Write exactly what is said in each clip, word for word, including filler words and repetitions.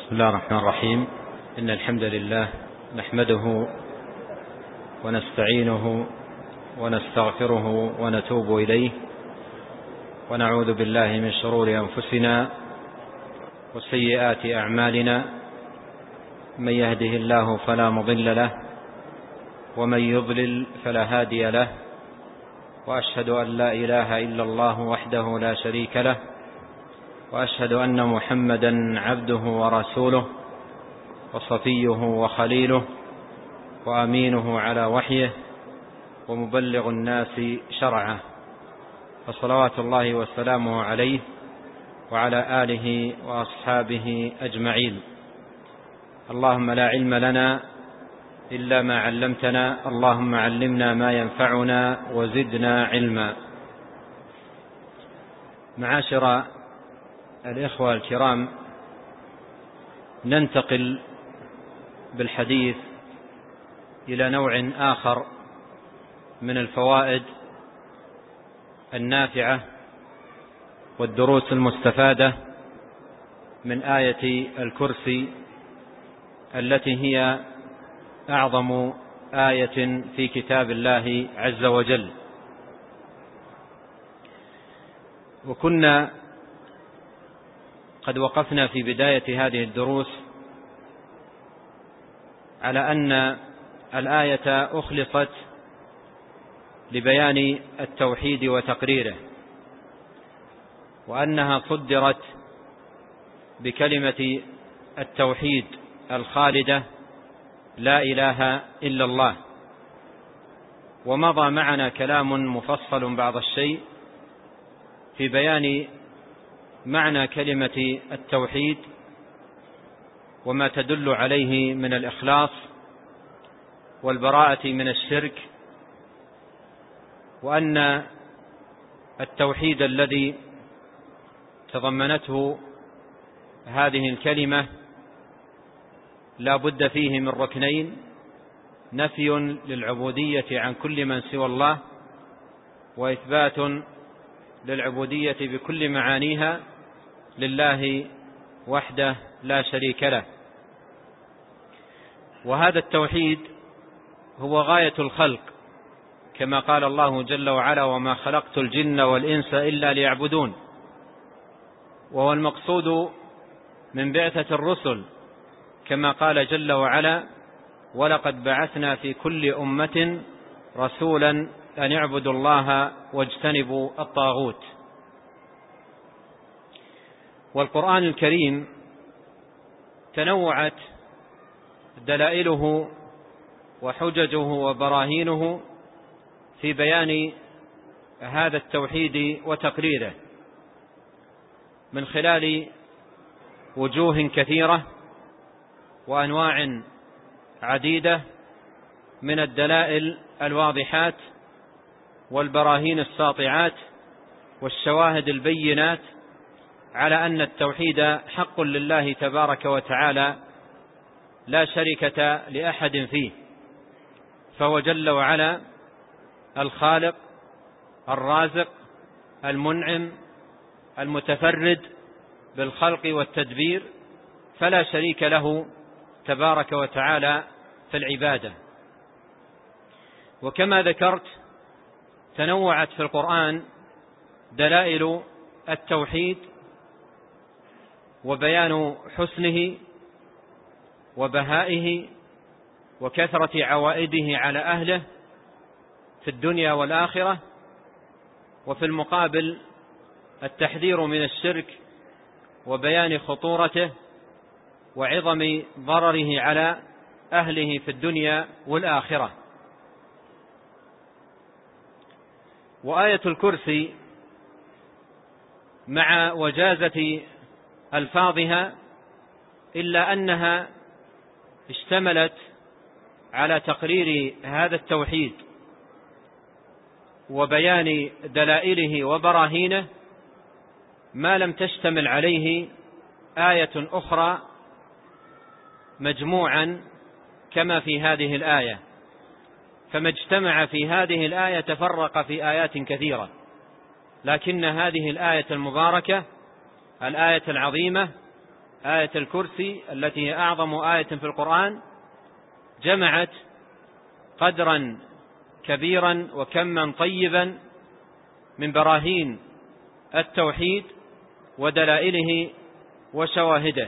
بسم الله الرحمن الرحيم. إن الحمد لله نحمده ونستعينه ونستغفره ونتوب إليه، ونعوذ بالله من شرور أنفسنا وسيئات أعمالنا، من يهده الله فلا مضل له ومن يضلل فلا هادي له، وأشهد أن لا إله إلا الله وحده لا شريك له، وأشهد أن محمدا عبده ورسوله وصفيه وخليله وأمينه على وحيه ومبلغ الناس شرعه، فصلوات الله وسلامه عليه وعلى آله وأصحابه أجمعين. اللهم لا علم لنا إلا ما علمتنا، اللهم علمنا ما ينفعنا وزدنا علما. معاشر الإخوة الكرام، ننتقل بالحديث إلى نوع آخر من الفوائد النافعة والدروس المستفادة من آية الكرسي، التي هي أعظم آية في كتاب الله عز وجل. وكنا قد وقفنا في بداية هذه الدروس على أن الآية أخلصت لبيان التوحيد وتقريره، وأنها صدرت بكلمة التوحيد الخالدة لا إله إلا الله. ومضى معنا كلام مفصل بعض الشيء في بيان معنى كلمة التوحيد وما تدل عليه من الإخلاص والبراءة من الشرك، وأن التوحيد الذي تضمنته هذه الكلمة لا بد فيه من ركنين: نفي للعبودية عن كل من سوى الله، وإثبات للعبودية بكل معانيها لله وحده لا شريك له. وهذا التوحيد هو غاية الخلق، كما قال الله جل وعلا: وما خلقت الجن والإنس إلا ليعبدون. وهو المقصود من بعثة الرسل، كما قال جل وعلا: ولقد بعثنا في كل أمة رسولا أن اعبدوا الله واجتنبوا الطاغوت. والقرآن الكريم تنوعت دلائله وحججه وبراهينه في بيان هذا التوحيد وتقريره من خلال وجوه كثيرة وأنواع عديدة من الدلائل الواضحات والبراهين الساطعات والشواهد البينات على أن التوحيد حق لله تبارك وتعالى لا شركة لأحد فيه، فهو جل وعلا الخالق الرازق المنعم المتفرد بالخلق والتدبير، فلا شريك له تبارك وتعالى في العبادة. وكما ذكرت تنوعت في القرآن دلائل التوحيد وبيان حسنه وبهائه وكثرة عوائده على أهله في الدنيا والآخرة، وفي المقابل التحذير من الشرك وبيان خطورته وعظم ضرره على أهله في الدنيا والآخرة. وآية الكرسي مع وجازة ألفاظها إلا أنها اشتملت على تقرير هذا التوحيد وبيان دلائله وبراهينه ما لم تشتمل عليه آية أخرى مجموعا كما في هذه الآية. فما اجتمع في هذه الآية تفرق في آيات كثيرة، لكن هذه الآية المباركة الآية العظيمة آية الكرسي التي هي أعظم آية في القرآن جمعت قدرا كبيرا وكما طيبا من براهين التوحيد ودلائله وشواهده.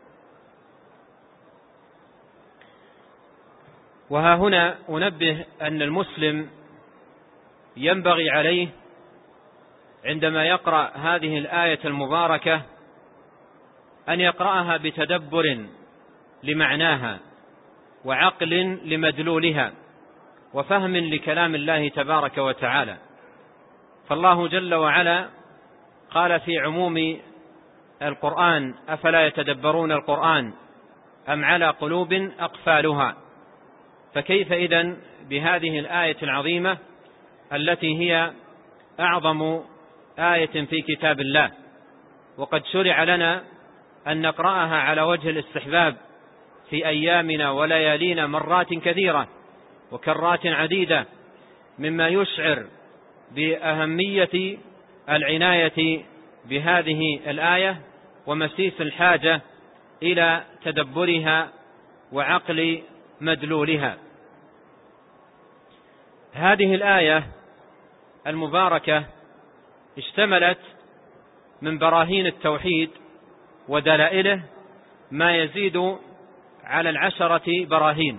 وها هنا أنبه أن المسلم ينبغي عليه عندما يقرأ هذه الآية المباركة أن يقرأها بتدبر لمعناها وعقل لمدلولها وفهم لكلام الله تبارك وتعالى. فالله جل وعلا قال في عموم القرآن: أفلا يتدبرون القرآن أم على قلوب أقفالها. فكيف إذن بهذه الآية العظيمة التي هي أعظم آية في كتاب الله، وقد شرع لنا أن نقرأها على وجه الاستحباب في أيامنا وليالينا مرات كثيرة وكرات عديدة، مما يشعر بأهمية العناية بهذه الآية ومسيس الحاجة إلى تدبرها وعقل مدلولها. هذه الآية المباركة اشتملت من براهين التوحيد ودلائله ما يزيد على العشرة براهين،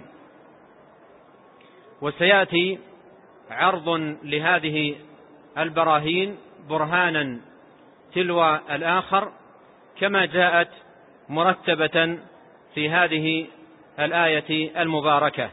وسيأتي عرض لهذه البراهين برهانا تلو الآخر كما جاءت مرتبة في هذه الآية المباركة.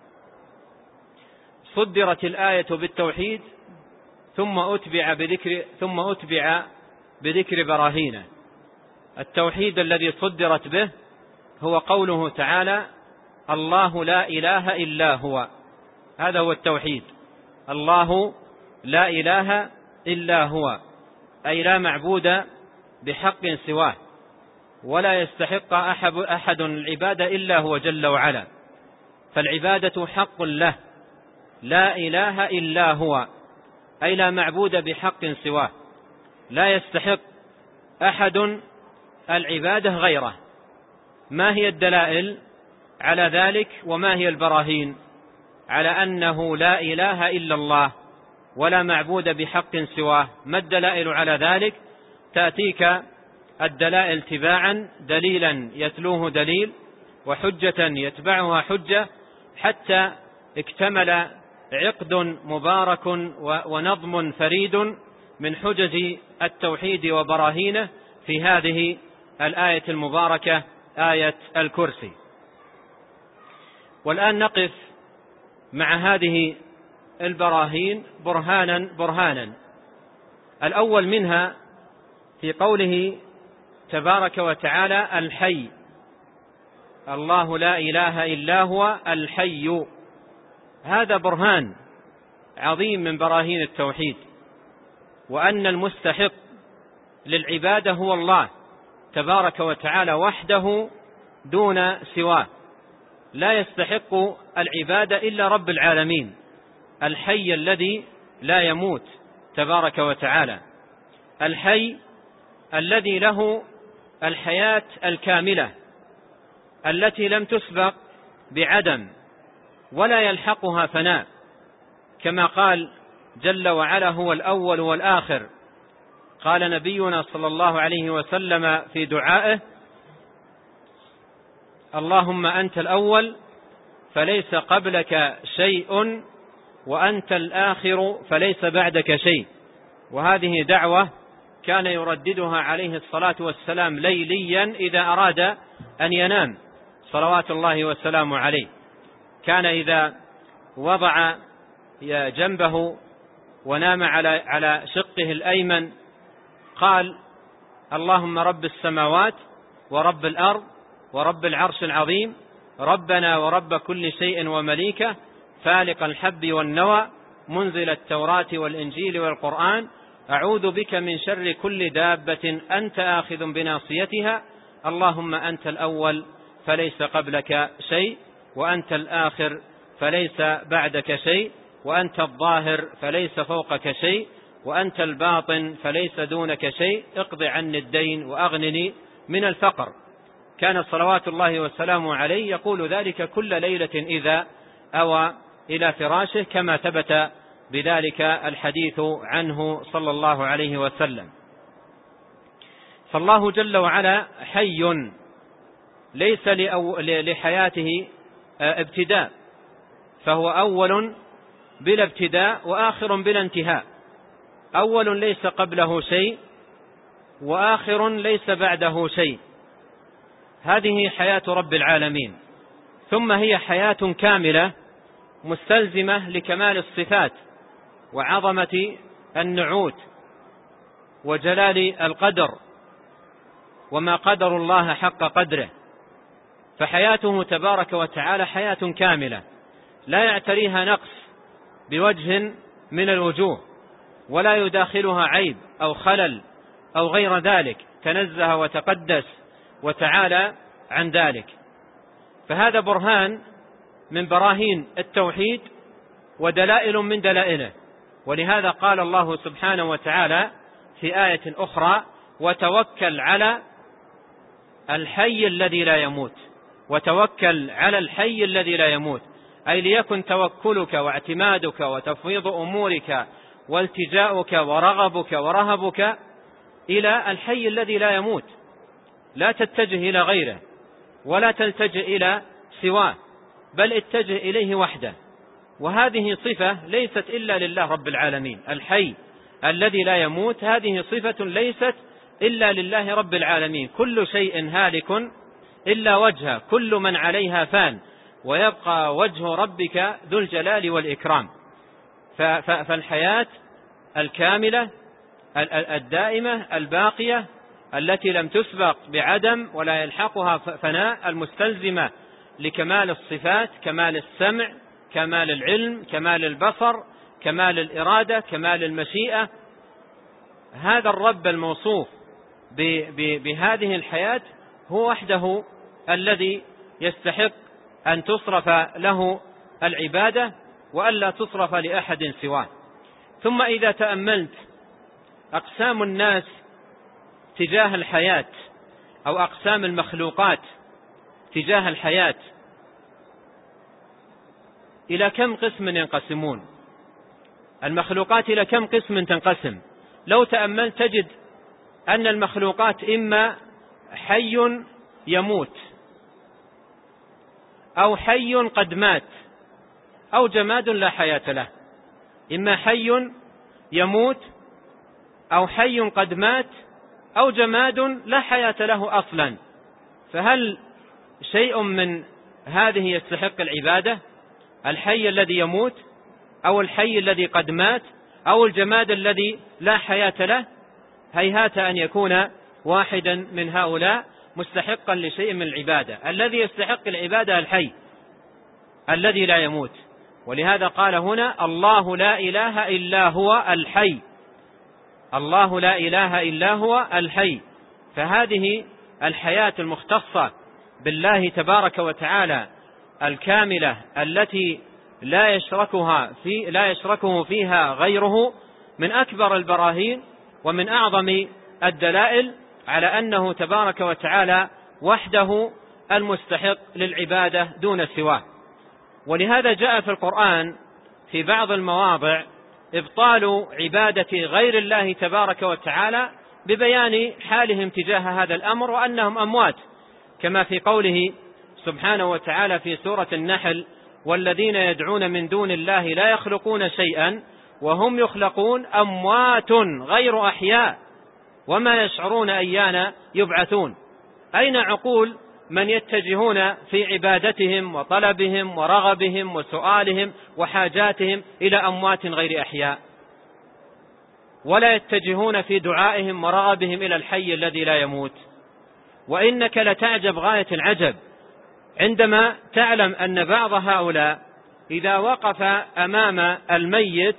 صدرت الآية بالتوحيد ثم أتبع بذكر ثم أتبع بذكر براهينه. التوحيد الذي صدرت به هو قوله تعالى: الله لا إله إلا هو. هذا هو التوحيد، الله لا إله إلا هو، أي لا معبود بحق سواه، ولا يستحق أحد العبادة إلا هو جل وعلا، فالعبادة حق له، لا إله إلا هو، أي لا معبود بحق سواه، لا يستحق أحد العبادة غيره. ما هي الدلائل على ذلك وما هي البراهين على أنه لا إله إلا الله ولا معبود بحق سواه؟ ما الدلائل على ذلك؟ تأتيك الدلائل تباعا، دليلا يتلوه دليل وحجة يتبعها حجة، حتى اكتمل عقد مبارك ونظم فريد من حجج التوحيد وبراهينه في هذه الآية المباركة، آية الكرسي. والآن نقف مع هذه البراهين برهانا برهانا. الأول منها في قوله تبارك وتعالى: الحي، الله لا إله إلا هو الحي. هذا برهان عظيم من براهين التوحيد، وأن المستحق للعبادة هو الله تبارك وتعالى وحده دون سواه، لا يستحق العبادة إلا رب العالمين، الحي الذي لا يموت تبارك وتعالى، الحي الذي له الحياة الكاملة التي لم تسبق بعدم ولا يلحقها فناء، كما قال جل وعلا: هو الأول والآخر. قال نبينا صلى الله عليه وسلم في دعائه: اللهم أنت الأول فليس قبلك شيء، وأنت الآخر فليس بعدك شيء. وهذه دعوة كان يرددها عليه الصلاة والسلام ليليا إذا أراد أن ينام صلوات الله وسلامه عليه. كان إذا وضع جنبه ونام على على شقه الأيمن قال: اللهم رب السماوات ورب الأرض ورب العرش العظيم، ربنا ورب كل شيء ومليكه، فالق الحب والنوى، منزل التوراة والإنجيل والقرآن، أعوذ بك من شر كل دابة أنت آخذ بناصيتها، اللهم أنت الأول فليس قبلك شيء، وأنت الآخر فليس بعدك شيء، وأنت الظاهر فليس فوقك شيء، وأنت الباطن فليس دونك شيء، اقض عني الدين وأغنني من الفقر. كان صلوات الله وسلامه عليه يقول ذلك كل ليلة إذا أوى إلى فراشه، كما ثبت بذلك الحديث عنه صلى الله عليه وسلم. فالله جل وعلا حي ليس لحياته ابتداء، فهو أول بلا ابتداء وآخر بلا انتهاء، أول ليس قبله شيء وآخر ليس بعده شيء. هذه حياة رب العالمين. ثم هي حياة كاملة مستلزمة لكمال الصفات وعظمة النعوت وجلال القدر، وما قدر الله حق قدره. فحياته تبارك وتعالى حياة كاملة لا يعتريها نقص بوجه من الوجوه، ولا يداخلها عيب أو خلل أو غير ذلك، تنزه وتقدس وتعالى عن ذلك. فهذا برهان من براهين التوحيد ودلائل من دلائله. ولهذا قال الله سبحانه وتعالى في آية أخرى: وتوكل على الحي الذي لا يموت. وتوكل على الحي الذي لا يموت، أي ليكن توكلك واعتمادك وتفويض أمورك والتجاؤك ورغبك ورهبك إلى الحي الذي لا يموت، لا تتجه إلى غيره ولا تلتجئ إلى سواه، بل اتجه إليه وحده. وهذه صفة ليست إلا لله رب العالمين. الحي الذي لا يموت هذه صفة ليست إلا لله رب العالمين. كل شيء هالك إلا وجهه، كل من عليها فان، ويبقى وجه ربك ذو الجلال والإكرام. فالحياة الكاملة الدائمة الباقية التي لم تسبق بعدم ولا يلحقها فناء، المستلزمة لكمال الصفات، كمال السمع، كمال العلم، كمال البصر، كمال الإرادة، كمال المشيئة. هذا الرب الموصوف بهذه الحياة هو وحده الذي يستحق أن تصرف له العبادة وألا تصرف لأحد سواه. ثم إذا تأملت أقسام الناس تجاه الحياة أو أقسام المخلوقات تجاه الحياة، إلى كم قسم ينقسمون؟ المخلوقات إلى كم قسم تنقسم؟ لو تأملت تجد أن المخلوقات إما حي يموت، أو حي قد مات، أو جماد لا حياة له. إما حي يموت، أو حي قد مات، أو جماد لا حياة له أصلا. فهل شيء من هذه يستحق العبادة؟ الحي الذي يموت، أو الحي الذي قد مات، أو الجماد الذي لا حياة له؟ هيهات أن يكون واحدا من هؤلاء مستحقا لشيء من العبادة. الذي يستحق العبادة الحي الذي لا يموت. ولهذا قال هنا: الله لا إله إلا هو الحي. الله لا إله إلا هو الحي. فهذه الحياة المختصة بالله تبارك وتعالى الكاملة التي لا يشركها في لا يشركه فيها غيره، من أكبر البراهين ومن أعظم الدلائل على أنه تبارك وتعالى وحده المستحق للعبادة دون سواه. ولهذا جاء في القرآن في بعض المواضع إبطال عبادة غير الله تبارك وتعالى ببيان حالهم تجاه هذا الأمر وأنهم أموات، كما في قوله سبحانه وتعالى في سورة النحل: والذين يدعون من دون الله لا يخلقون شيئا وهم يخلقون أموات غير أحياء وما يشعرون أيان يبعثون. أين عقول من يتجهون في عبادتهم وطلبهم ورغبهم وسؤالهم وحاجاتهم إلى أموات غير أحياء، ولا يتجهون في دعائهم ورغبهم إلى الحي الذي لا يموت؟ وإنك لتعجب غاية العجب عندما تعلم أن بعض هؤلاء إذا وقف أمام الميت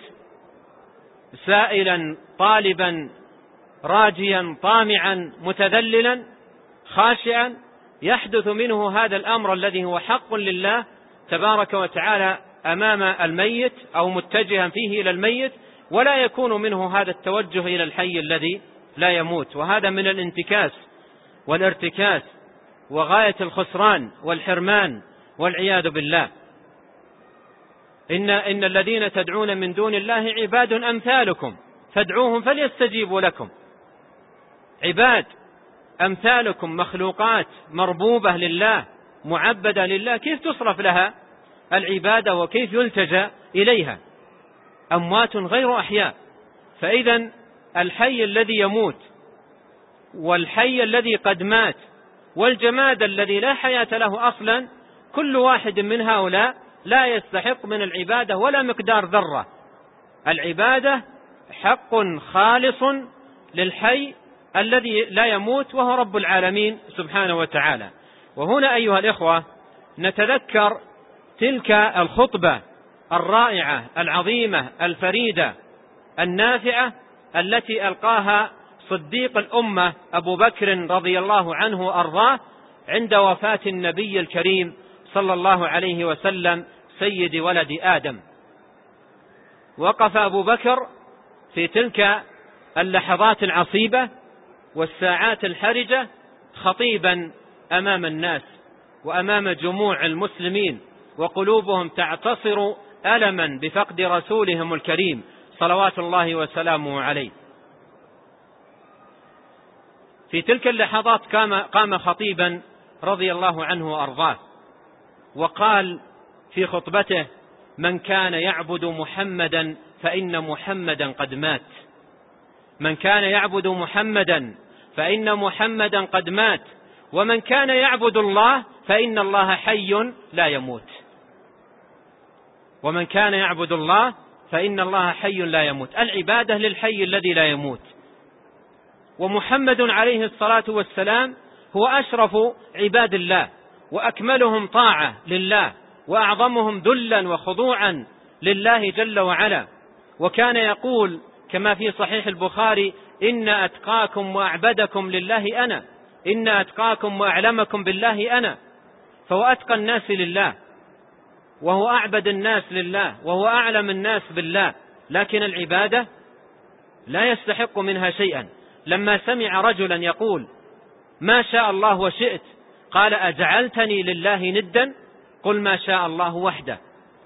سائلا طالبا راجيا طامعا متذللا خاشعا، يحدث منه هذا الأمر الذي هو حق لله تبارك وتعالى أمام الميت أو متجها فيه إلى الميت، ولا يكون منه هذا التوجه إلى الحي الذي لا يموت. وهذا من الانتكاس والارتكاس وغاية الخسران والحرمان والعياذ بالله. إن, إن الذين تدعون من دون الله عباد أمثالكم فادعوهم فليستجيبوا لكم. عباد أمثالكم، مخلوقات مربوبة لله معبدة لله، كيف تصرف لها العبادة وكيف يلتجأ إليها؟ أموات غير أحياء. فإذا الحي الذي يموت والحي الذي قد مات والجماد الذي لا حياة له أصلا، كل واحد من هؤلاء لا يستحق من العبادة ولا مقدار ذرة. العبادة حق خالص للحي الذي لا يموت وهو رب العالمين سبحانه وتعالى. وهنا أيها الإخوة نتذكر تلك الخطبة الرائعة العظيمة الفريدة النافعة التي ألقاها صديق الأمة أبو بكر رضي الله عنه وأرضاه عند وفاة النبي الكريم صلى الله عليه وسلم سيد ولد آدم. وقف أبو بكر في تلك اللحظات العصيبة والساعات الحرجة خطيبا أمام الناس وأمام جموع المسلمين، وقلوبهم تعتصر ألما بفقد رسولهم الكريم صلوات الله وسلامه عليه. في تلك اللحظات قام خطيبا رضي الله عنه وأرضاه وقال في خطبته: من كان يعبد محمدا فإن محمدا قد مات. من كان يعبد محمدا فإن محمدا قد مات، ومن كان يعبد الله فإن الله حي لا يموت. ومن كان يعبد الله فإن الله حي لا يموت. العبادة للحي الذي لا يموت. ومحمد عليه الصلاة والسلام هو أشرف عباد الله وأكملهم طاعة لله وأعظمهم ذلا وخضوعا لله جل وعلا. وكان يقول كما في صحيح البخاري: إن أتقاكم وأعبدكم لله أنا، إن أتقاكم وأعلمكم بالله أنا. فهو أتقى الناس لله، وهو أعبد الناس لله، وهو أعلم الناس بالله، لكن العبادة لا يستحق منها شيئا. لما سمع رجلا يقول: ما شاء الله وشئت، قال: أجعلتني لله ندا؟ قل ما شاء الله وحده.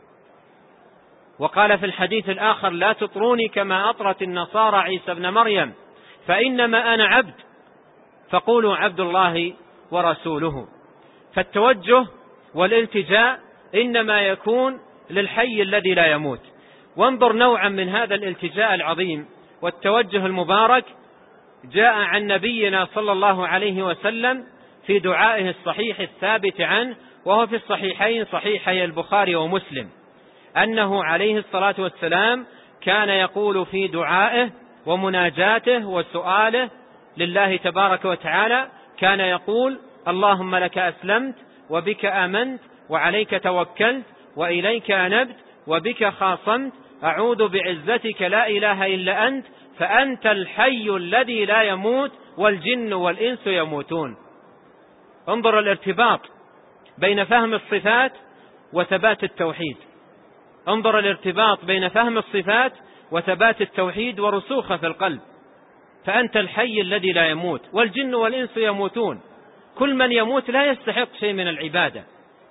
وقال في الحديث الآخر: لا تطروني كما أطرت النصارى عيسى ابن مريم، فإنما أنا عبد، فقولوا عبد الله ورسوله. فالتوجه والالتجاء إنما يكون للحي الذي لا يموت. وانظر نوعا من هذا الالتجاء العظيم والتوجه المبارك جاء عن نبينا صلى الله عليه وسلم في دعائه الصحيح الثابت عنه، وهو في الصحيحين صحيحي البخاري ومسلم، أنه عليه الصلاة والسلام كان يقول في دعائه ومناجاته وسؤاله لله تبارك وتعالى، كان يقول: اللهم لك أسلمت وبك آمنت وعليك توكلت وإليك أنبت وبك خاصمت، أعوذ بعزتك لا إله إلا أنت، فأنت الحي الذي لا يموت والجن والإنس يموتون. انظر الارتباط بين فهم الصفات وثبات التوحيد. انظر الارتباط بين فهم الصفات وثبات التوحيد ورسوخه في القلب. فأنت الحي الذي لا يموت والجن والإنس يموتون. كل من يموت لا يستحق شيء من العبادة.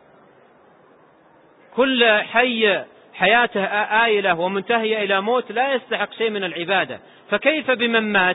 كل حي حياته آئلة ومنتهية إلى موت لا يستحق شيء من العبادة. فكيف بمن مات؟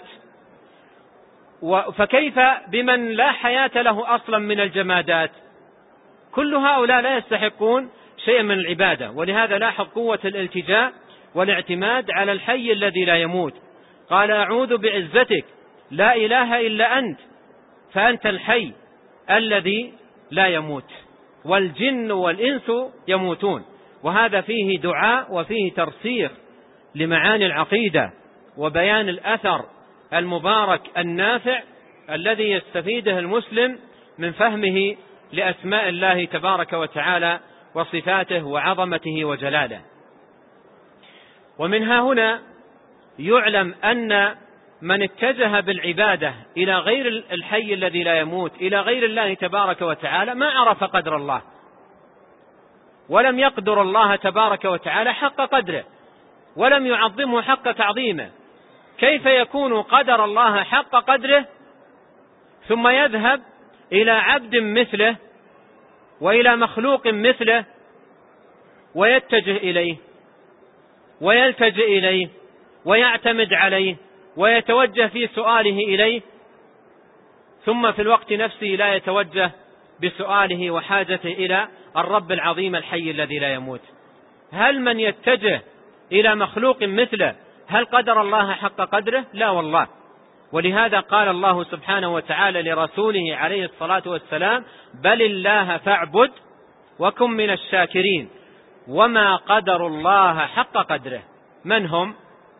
فكيف بمن لا حياة له أصلا من الجمادات؟ كل هؤلاء لا يستحقون شيء من العبادة. ولهذا لاحظ قوة الالتجاء والاعتماد على الحي الذي لا يموت. قال: أعوذ بعزتك لا إله إلا أنت، فأنت الحي الذي لا يموت والجن والإنس يموتون. وهذا فيه دعاء وفيه ترسيخ لمعاني العقيدة وبيان الأثر المبارك النافع الذي يستفيده المسلم من فهمه لأسماء الله تبارك وتعالى وصفاته وعظمته وجلاله. ومنها هنا يعلم أن من اتجه بالعبادة إلى غير الحي الذي لا يموت، إلى غير الله تبارك وتعالى، ما عرف قدر الله ولم يقدر الله تبارك وتعالى حق قدره ولم يعظمه حق تعظيمه. كيف يكون قدر الله حق قدره ثم يذهب إلى عبد مثله وإلى مخلوق مثله ويتجه إليه ويلتجئ إليه ويعتمد عليه ويتوجه في سؤاله إليه، ثم في الوقت نفسه لا يتوجه بسؤاله وحاجته إلى الرب العظيم الحي الذي لا يموت. هل من يتجه إلى مخلوق مثله هل قدر الله حق قدره؟ لا والله. ولهذا قال الله سبحانه وتعالى لرسوله عليه الصلاة والسلام: بل الله فاعبد وكن من الشاكرين وما قدر الله حق قدره. من هم؟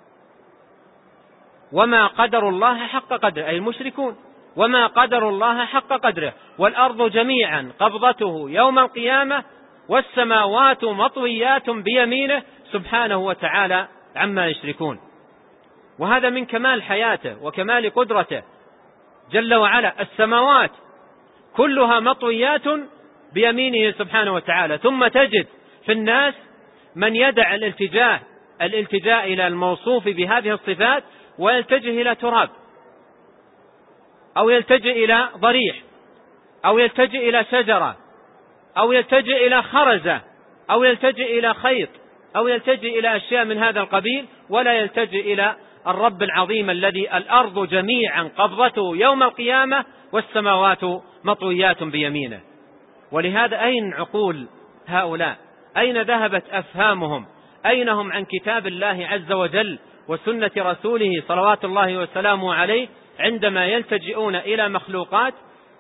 وما قدر الله حق قدره أي المشركون. وما قدر الله حق قدره، والأرض جميعا قبضته يوم القيامة والسماوات مطويات بيمينه سبحانه وتعالى عما يشركون. وهذا من كمال حياته وكمال قدرته جل وعلا. السماوات كلها مطويات بيمينه سبحانه وتعالى، ثم تجد في الناس من يدع الالتجاء الالتجاء إلى الموصوف بهذه الصفات ويلتجئ إلى تراب، أو يلتجئ إلى ضريح، أو يلتجئ إلى شجرة، أو يلتجئ إلى خرزة، أو يلتجئ إلى خيط، أو يلتجئ إلى أشياء من هذا القبيل، ولا يلتجئ إلى الرب العظيم الذي الأرض جميعا قبضته يوم القيامة والسماوات مطويات بيمينه. ولهذا أين عقول هؤلاء؟ أين ذهبت أفهامهم؟ أين هم عن كتاب الله عز وجل وسنة رسوله صلوات الله وسلامه عليه عندما يلتجئون إلى مخلوقات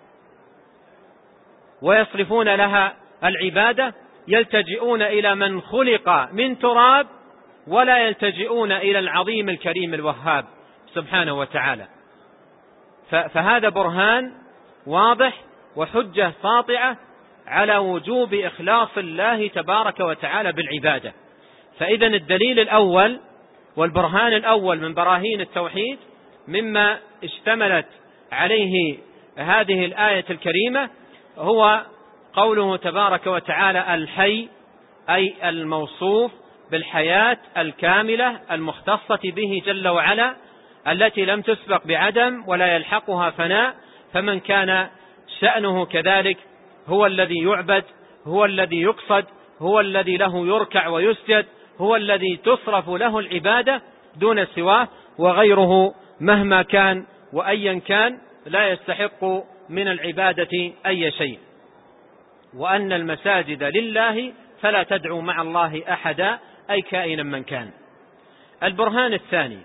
ويصرفون لها العبادة؟ يلتجئون إلى من خلق من تراب ولا يلتجئون إلى العظيم الكريم الوهاب سبحانه وتعالى. فهذا برهان واضح وحجة ساطعة على وجوب إخلاص الله تبارك وتعالى بالعبادة. فإذا الدليل الأول والبرهان الأول من براهين التوحيد مما اشتملت عليه هذه الآية الكريمة هو قوله تبارك وتعالى: الحي، أي الموصوف بالحياة الكاملة المختصة به جل وعلا التي لم تسبق بعدم ولا يلحقها فناء. فمن كان شأنه كذلك هو الذي يعبد، هو الذي يقصد، هو الذي له يركع ويسجد، هو الذي تصرف له العبادة دون سواه، وغيره مهما كان وأيا كان لا يستحق من العبادة أي شيء. وأن المساجد لله فلا تدعوا مع الله أحدا، أي كائنا من كان. البرهان الثاني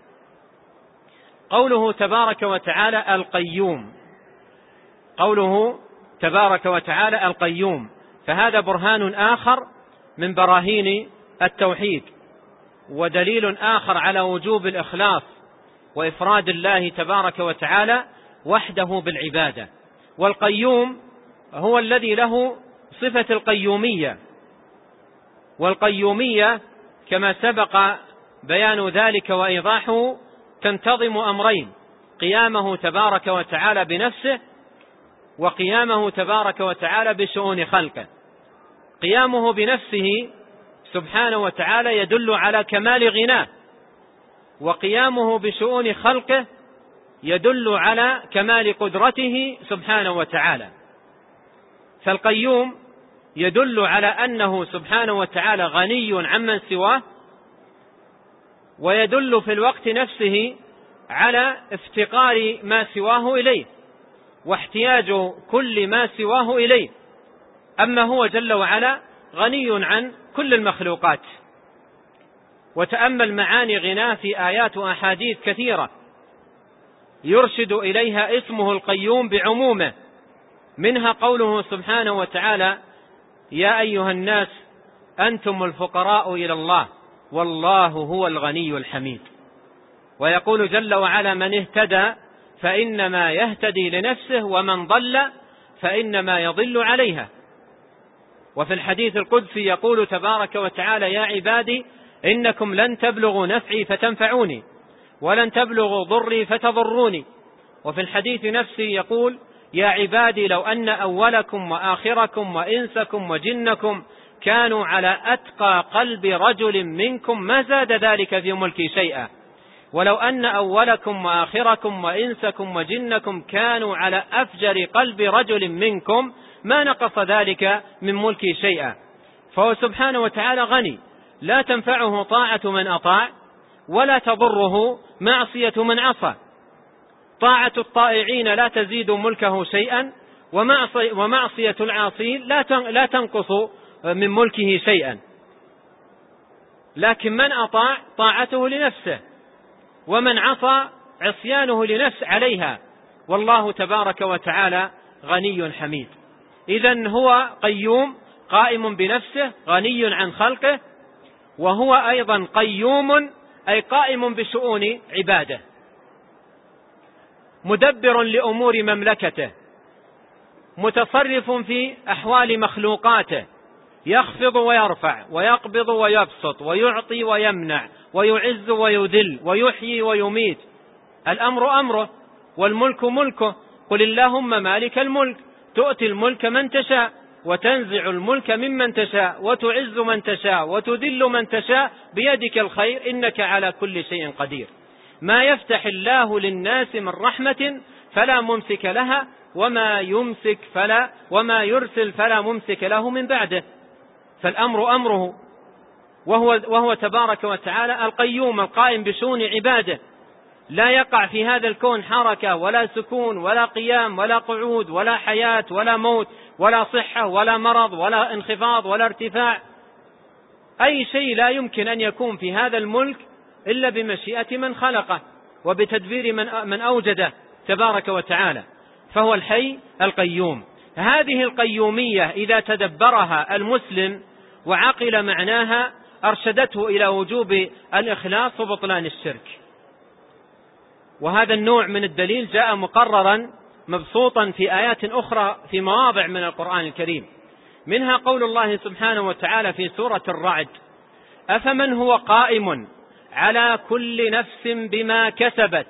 قوله تبارك وتعالى القيوم، قوله تبارك وتعالى القيوم، فهذا برهان آخر من براهين التوحيد ودليل آخر على وجوب الإخلاص وإفراد الله تبارك وتعالى وحده بالعبادة. والقيوم هو الذي له صفة القيومية، والقيومية كما سبق بيان ذلك وإيضاحه تنتظم أمرين: قيامه تبارك وتعالى بنفسه، وقيامه تبارك وتعالى بشؤون خلقه. قيامه بنفسه سبحانه وتعالى يدل على كمال غناه، وقيامه بشؤون خلقه يدل على كمال قدرته سبحانه وتعالى. فالقيوم يدل على أنه سبحانه وتعالى غني عمن سواه، ويدل في الوقت نفسه على افتقار ما سواه إليه واحتياج كل ما سواه إليه. أما هو جل وعلا غني عن كل المخلوقات. وتأمل معاني غناه في آيات وأحاديث كثيرة يرشد إليها اسمه القيوم بعمومه، منها قوله سبحانه وتعالى: يا أيها الناس أنتم الفقراء إلى الله والله هو الغني الحميد. ويقول جل وعلا: من اهتدى فإنما يهتدي لنفسه ومن ضل فإنما يضل عليها. وفي الحديث القدسي يقول تبارك وتعالى: يا عبادي إنكم لن تبلغوا نفعي فتنفعوني ولن تبلغوا ضري فتضروني. وفي الحديث نفسه يقول: يا عبادي لو أن أولكم وآخركم وإنسكم وجنكم كانوا على أتقى قلب رجل منكم ما زاد ذلك في ملكي شيئا. ولو أن أولكم وآخركم وإنسكم وجنكم كانوا على أفجر قلب رجل منكم ما نقص ذلك من ملكي شيئا. فهو سبحانه وتعالى غني، لا تنفعه طاعة من أطاع ولا تضره معصية من عصى. طاعة الطائعين لا تزيد ملكه شيئا، ومعصية العاصين لا تنقص من ملكه شيئا. لكن من أطاع طاعته لنفسه، ومن عصى عصيانه لنفس عليها، والله تبارك وتعالى غني حميد. إذن هو قيوم قائم بنفسه غني عن خلقه، وهو أيضا قيوم أي قائم بشؤون عباده، مدبر لأمور مملكته، متصرف في أحوال مخلوقاته، يخفض ويرفع ويقبض ويبسط ويعطي ويمنع ويعز ويذل ويحيي ويميت. الأمر أمره والملك ملكه. قل اللهم مالك الملك تؤتي الملك من تشاء وتنزع الملك ممن تشاء وتعز من تشاء وتذل من تشاء بيدك الخير إنك على كل شيء قدير. ما يفتح الله للناس من رحمة فلا ممسك لها وما يمسك فلا وما يرسل فلا ممسك له من بعده. فالأمر أمره، وهو, وهو تبارك وتعالى القيوم القائم بشؤون عباده. لا يقع في هذا الكون حركة ولا سكون ولا قيام ولا قعود ولا حياة ولا موت ولا صحة ولا مرض ولا انخفاض ولا ارتفاع. أي شيء لا يمكن أن يكون في هذا الملك إلا بمشيئة من خلقه وبتدبير من, من أوجده تبارك وتعالى. فهو الحي القيوم. هذه القيومية إذا تدبرها المسلم وعقل معناها أرشدته إلى وجوب الإخلاص وبطلان الشرك. وهذا النوع من الدليل جاء مقررا مبسوطا في آيات أخرى في مواضع من القرآن الكريم، منها قول الله سبحانه وتعالى في سورة الرعد: أفمن هو قائم على كل نفس بما كسبت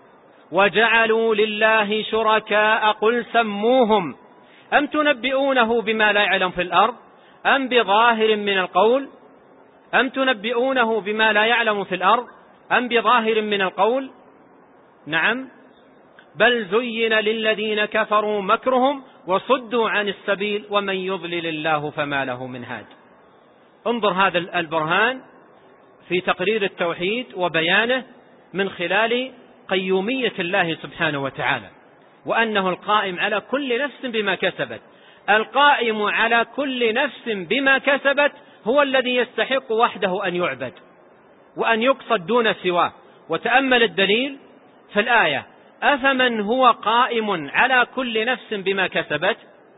وجعلوا لله شركاء قل سموهم أم تنبئونه بما لا يعلم في الأرض أم بظاهر من القول أم تنبئونه بما لا يعلم في الأرض أم بظاهر من القول نعم بل زين للذين كفروا مكرهم وصدوا عن السبيل ومن يضلل الله فما له من هاد. انظر هذا البرهان في تقرير التوحيد وبيانه من خلال قيومية الله سبحانه وتعالى، وأنه القائم على كل نفس بما كسبت. القائم على كل نفس بما كسبت هو الذي يستحق وحده أن يعبد وأن يقصد دون سواه. وتأمل الدليل في الآية: أفمن هو قائم على كل نفس بما كسبت.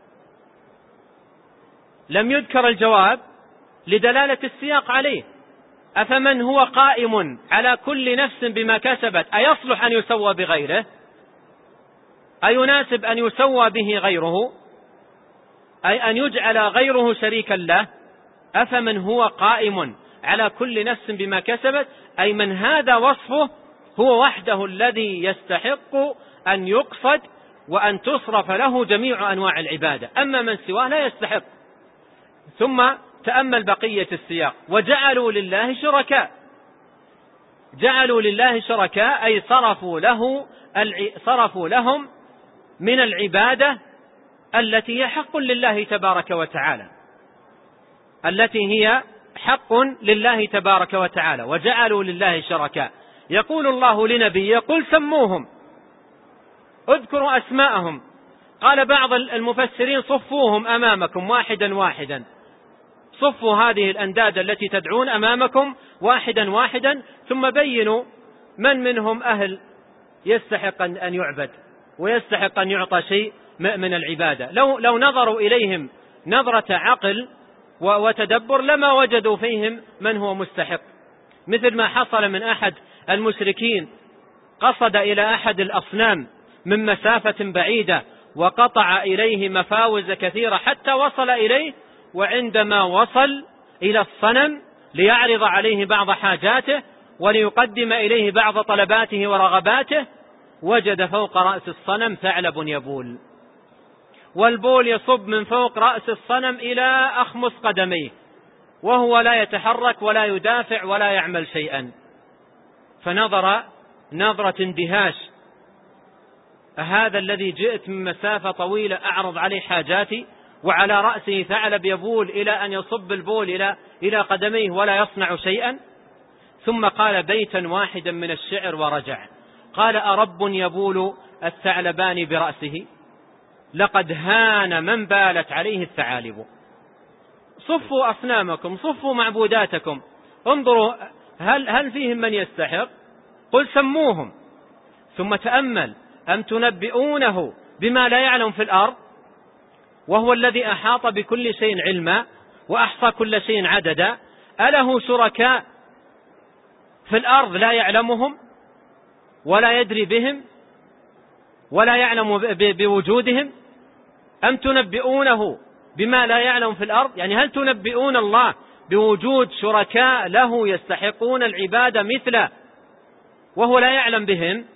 لم يذكر الجواب لدلالة السياق عليه. أفمن هو قائم على كل نفس بما كسبت أيصلح أن يسوى بغيره؟ أيناسب أن يسوى به غيره؟ أي أن يجعل غيره شريكا له؟ أفمن هو قائم على كل نفس بما كسبت أي من هذا وصفه هو وحده الذي يستحق أن يقصد وأن تصرف له جميع أنواع العبادة، أما من سواه لا يستحق. ثم تأمل بقية السياق: وجعلوا لله شركاء. جعلوا لله شركاء أي صرفوا له صرفوا لهم من العبادة التي هي حق لله تبارك وتعالى، التي هي حق لله تبارك وتعالى. وجعلوا لله شركاء. يقول الله لنبيه: قل سموهم، اذكروا أسماءهم. قال بعض المفسرين: صفوهم أمامكم واحدا واحدا، صفوا هذه الأنداد التي تدعون أمامكم واحدا واحدا، ثم بينوا من منهم أهل يستحق أن يعبد ويستحق أن يعطى شيء من العبادة. لو, لو نظروا إليهم نظرة عقل وتدبر لما وجدوا فيهم من هو مستحق، مثل ما حصل من أحد المشركين قصد إلى أحد الأصنام من مسافة بعيدة وقطع إليه مفاوز كثيرة حتى وصل إليه، وعندما وصل إلى الصنم ليعرض عليه بعض حاجاته وليقدم إليه بعض طلباته ورغباته وجد فوق رأس الصنم ثعلب يبول، والبول يصب من فوق رأس الصنم إلى أخمص قدميه وهو لا يتحرك ولا يدافع ولا يعمل شيئا. فنظر نظرة اندهاش: هذا الذي جئت من مسافة طويلة أعرض عليه حاجاتي وعلى رأسه ثعلب يبول إلى أن يصب البول إلى إلى قدميه ولا يصنع شيئا؟ ثم قال بيتا واحدا من الشعر ورجع، قال: أرب يبول الثعلبان برأسه، لقد هان من بالت عليه الثعالب. صفوا أصنامكم، صفوا معبوداتكم، انظروا هل, هل فيهم من يستحق؟ قل سموهم. ثم تأمل: أم تنبئونه بما لا يعلم في الأرض وهو الذي أحاط بكل شيء علما وأحصى كل شيء عددا؟ أله شركاء في الأرض لا يعلمهم ولا يدري بهم ولا يعلم بوجودهم؟ أم تنبئونه بما لا يعلم في الأرض، يعني هل تنبئون الله بوجود شركاء له يستحقون العبادة مثله وهو لا يعلم بهم؟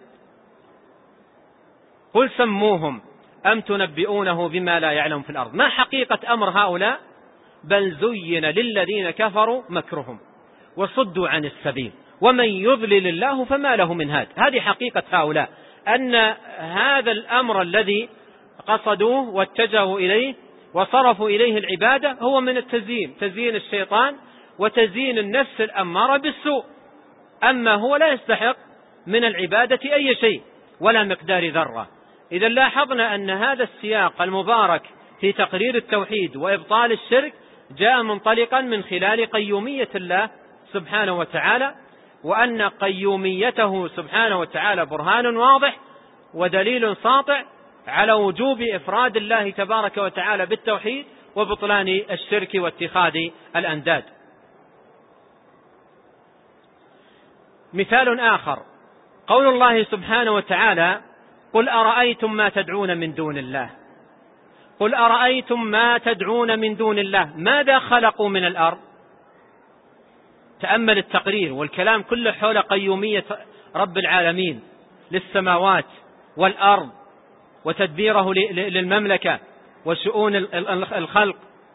قل سموهم أم تنبئونه بما لا يعلم في الأرض. ما حقيقة أمر هؤلاء؟ بل زين للذين كفروا مكرهم وصدوا عن السبيل ومن يضلل الله فما له من هاد. هذه حقيقة هؤلاء، أن هذا الأمر الذي قصدوه واتجهوا إليه وصرفوا إليه العبادة هو من التزيين، تزيين الشيطان وتزيين النفس الأمارة بالسوء، أما هو لا يستحق من العبادة أي شيء ولا مقدار ذرة. إذا لاحظنا أن هذا السياق المبارك في تقرير التوحيد وإبطال الشرك جاء منطلقا من خلال قيومية الله سبحانه وتعالى، وأن قيوميته سبحانه وتعالى برهان واضح ودليل ساطع على وجوب إفراد الله تبارك وتعالى بالتوحيد وبطلان الشرك واتخاذ الأنداد. مثال آخر قول الله سبحانه وتعالى: قل أرأيتم ما تدعون من دون الله قل أرأيتم ما تدعون من دون الله ماذا خلقوا من الأرض. تأمل التقرير والكلام كله حول قيومية رب العالمين للسماوات والأرض وتدبيره للمملكة وشؤون الخلق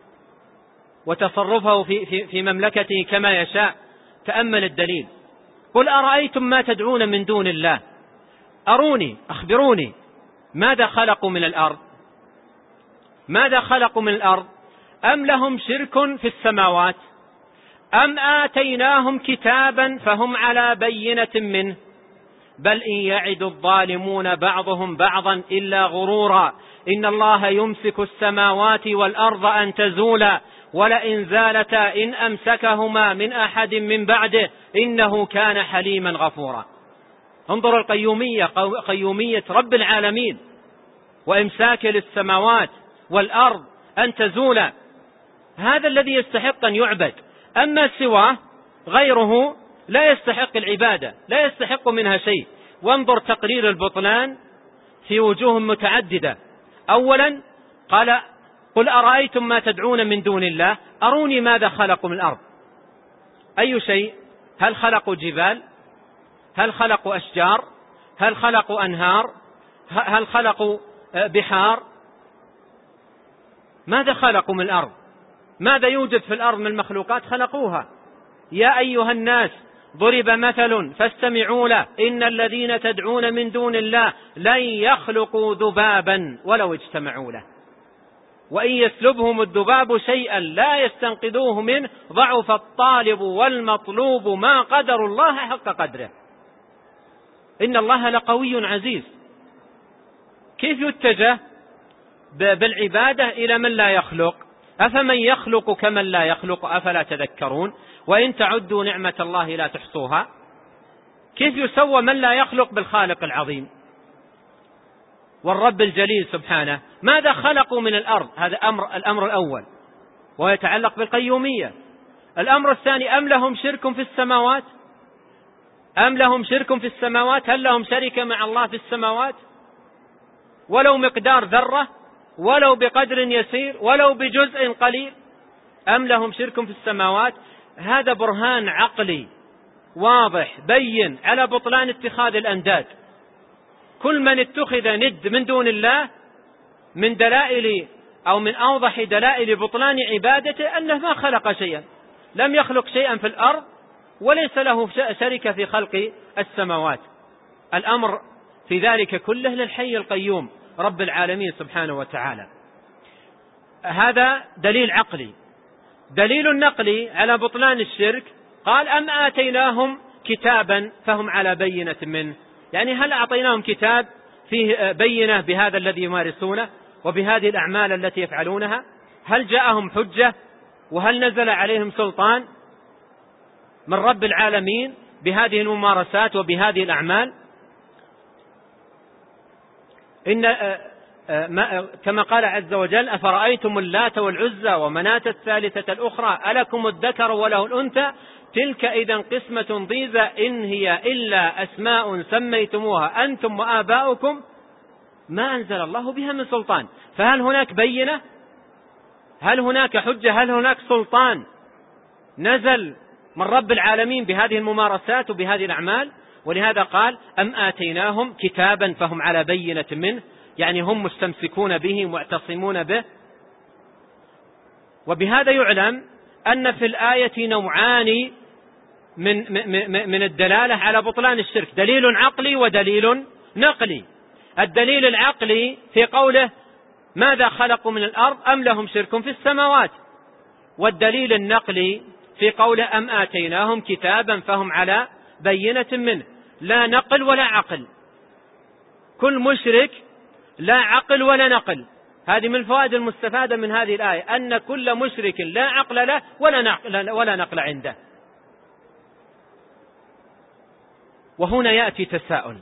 وتصرفه في في مملكته كما يشاء. تأمل الدليل: قل أرأيتم ما تدعون من دون الله، أروني أخبروني ماذا خلقوا من الأرض ماذا خلقوا من الأرض أم لهم شرك في السماوات أم آتيناهم كتابا فهم على بينة منه بل إن يعد الظالمون بعضهم بعضا إلا غرورا إن الله يمسك السماوات والأرض أن تزولا ولئن زالتا إن أمسكهما من أحد من بعده إنه كان حليما غفورا. انظروا القيومية، قيومية رب العالمين وإمساك للسماوات والأرض أن تزولا، هذا الذي يستحق أن يعبد. أما سواه غيره لا يستحق العبادة، لا يستحق منها شيء. وانظر تقرير البطلان في وجوه متعددة. أولا قال: قل أرأيتم ما تدعون من دون الله أروني ماذا خلقوا من الأرض. أي شيء؟ هل خلقوا جبال؟ هل خلقوا أشجار؟ هل خلقوا أنهار؟ هل خلقوا بحار؟ ماذا خلقوا من الأرض؟ ماذا يوجد في الأرض من المخلوقات خلقوها؟ يا أيها الناس ضرب مثل فاستمعوا له إن الذين تدعون من دون الله لن يخلقوا ذبابا ولو اجتمعوا له وإن يسلبهم الذباب شيئا لا يستنقذوه منه ضعف الطالب والمطلوب ما قدر الله حق قدره إن الله لقوي عزيز. كيف يتجه بالعبادة إلى من لا يخلق؟ أفمن يخلق كمن لا يخلق أفلا تذكرون وإن تعدوا نعمة الله لا تحصوها. كيف يسوى من لا يخلق بالخالق العظيم والرب الجليل سبحانه؟ ماذا خلقوا من الأرض؟ هذا أمر الأمر الأول ويتعلق بالقيومية. الأمر الثاني: أم لهم شرك في السماوات أم لهم شرك في السماوات هل لهم شركة مع الله في السماوات ولو مقدار ذرة ولو بقدر يسير ولو بجزء قليل؟ أم لهم شرك في السماوات. هذا برهان عقلي واضح بين على بطلان اتخاذ الأنداد. كل من اتخذ ند من دون الله من دلائل أو من أوضح دلائل بطلان عبادته أنه ما خلق شيئا، لم يخلق شيئا في الأرض وليس له شركة في خلق السماوات. الأمر في ذلك كله للحي القيوم رب العالمين سبحانه وتعالى. هذا دليل عقلي. دليل نقلي على بطلان الشرك قال أم آتيناهم كتابا فهم على بينة منه، يعني هل أعطيناهم كتاب فيه بينة بهذا الذي يمارسونه وبهذه الأعمال التي يفعلونها؟ هل جاءهم حجة وهل نزل عليهم سلطان من رب العالمين بهذه الممارسات وبهذه الأعمال؟ إن كما قال عز وجل أفرأيتم اللات والعزى ومناة الثالثة الأخرى ألكم الذكر وله الأنثى تلك إذا قسمة ضيزى إن هي إلا أسماء سميتموها أنتم وآباؤكم ما أنزل الله بها من سلطان. فهل هناك بينة؟ هل هناك حجة؟ هل هناك سلطان نزل من رب العالمين بهذه الممارسات وبهذه الأعمال؟ ولهذا قال أم آتيناهم كتابا فهم على بينة منه، يعني هم مستمسكون به معتصمون به. وبهذا يعلم أن في الآية نوعان من, من الدلالة على بطلان الشرك، دليل عقلي ودليل نقلي. الدليل العقلي في قوله ماذا خلقوا من الأرض أم لهم شرك في السماوات، والدليل النقلي في قوله أم آتيناهم كتابا فهم على بينة منه، لا نقل ولا عقل. كل مشرك لا عقل ولا نقل. هذه من الفوائد المستفادة من هذه الآية، أن كل مشرك لا عقل له ولا نقل, ولا نقل عنده. وهنا يأتي تساؤل